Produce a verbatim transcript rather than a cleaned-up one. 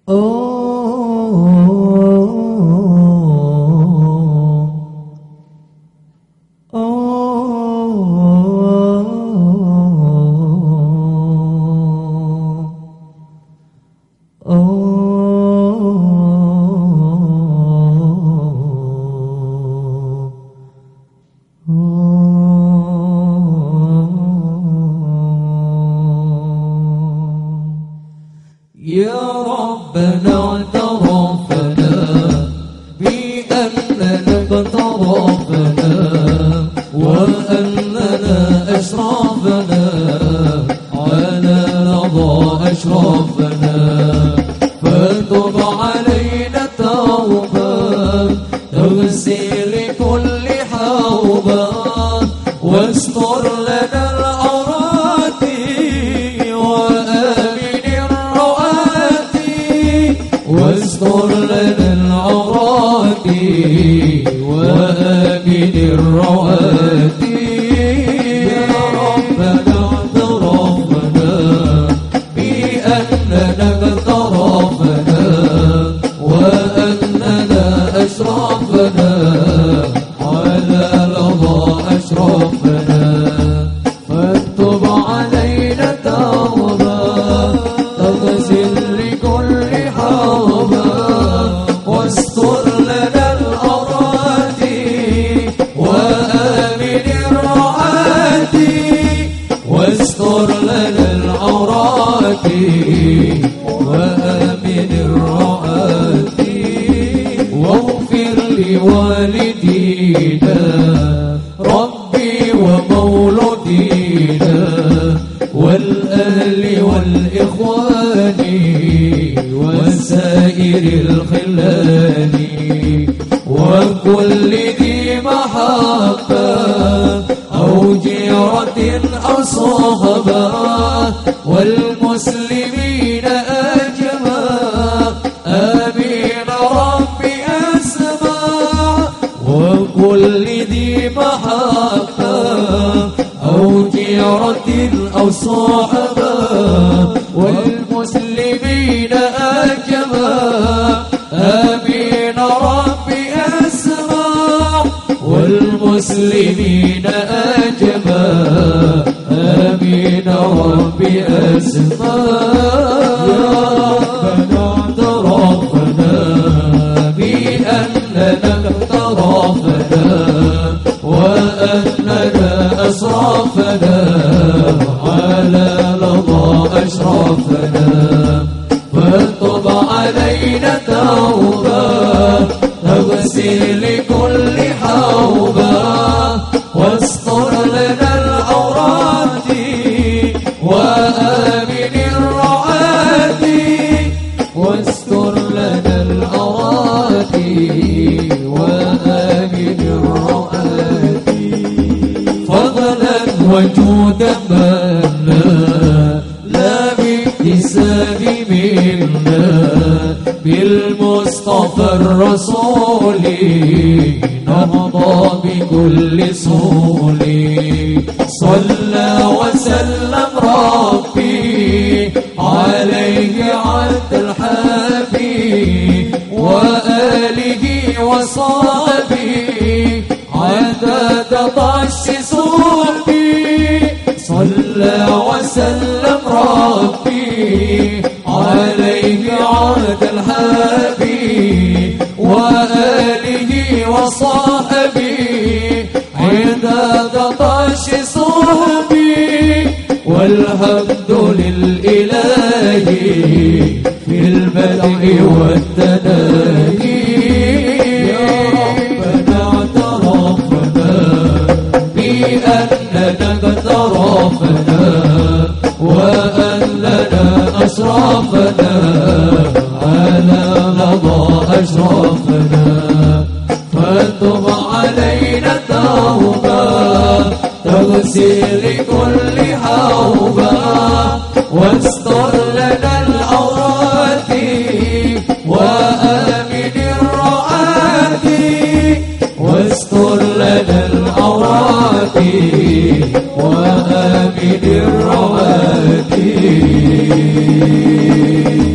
يا ربنا اعترفنا بأننا اقترفنا وأننا أشرفنا على رضا أشرفنا، فتب علينا توبة تغسل كل حوبة، واستر لنا العورات وآمن الروآت، واستر لنا العورات وآمن الروآت. يا ربنا اعترفنا بأننا اقترفنا وأننا أشرفنا على رضا أشرفنا، فاكتب علينا توبة تغسل لكل حوبة، واستر لنا العورات وآمن الرعاة، واستر لنا العورات وآمن الرعاة، واغفر لوالدينا ربي ومولودينا والأهل والإخوان وسائر الخلان وكل ذي محبة أو جيرة أو صحبة، والمسلمين أجمع آمين ربي أسمع، وكل ذي محبة أو جيرة أو صحبة، والمسلمين أجمع آمين ربي أسمع، والمسلمين أجمع آمين ربي أسمع. يا ربنا اعترفنا بأننا اقترفنا وأننا أسرفنا على رضا أشرفنا، فاكتب علينا توبة تغسل كل حوبة، واستر لنا العورات وآمن الرعاة، واستر لنا العورات وآمن الرعاة، فضلا وجودا منا لا باكتساب منا، بالمصطفى الرسول نرضى بكل صول، صلى وسلم ربي عليه عبد الحبيب وآله وصحبه عدد طش صلبي، صلى وسلم ربي عليه عبد الحبيب وآله وصحبه عدد طش صحبي، والحمد للإله في البدء والتناهي. يا ربنا اعترفنا بأننا اقترفنا وأننا أشرفنا على رضا أشرفنا، فاكتب علينا توبة تغسل كل حوبة، واستر لنا العورات وآمن الرعاة، واستر لنا العورات وآمن الرعاة.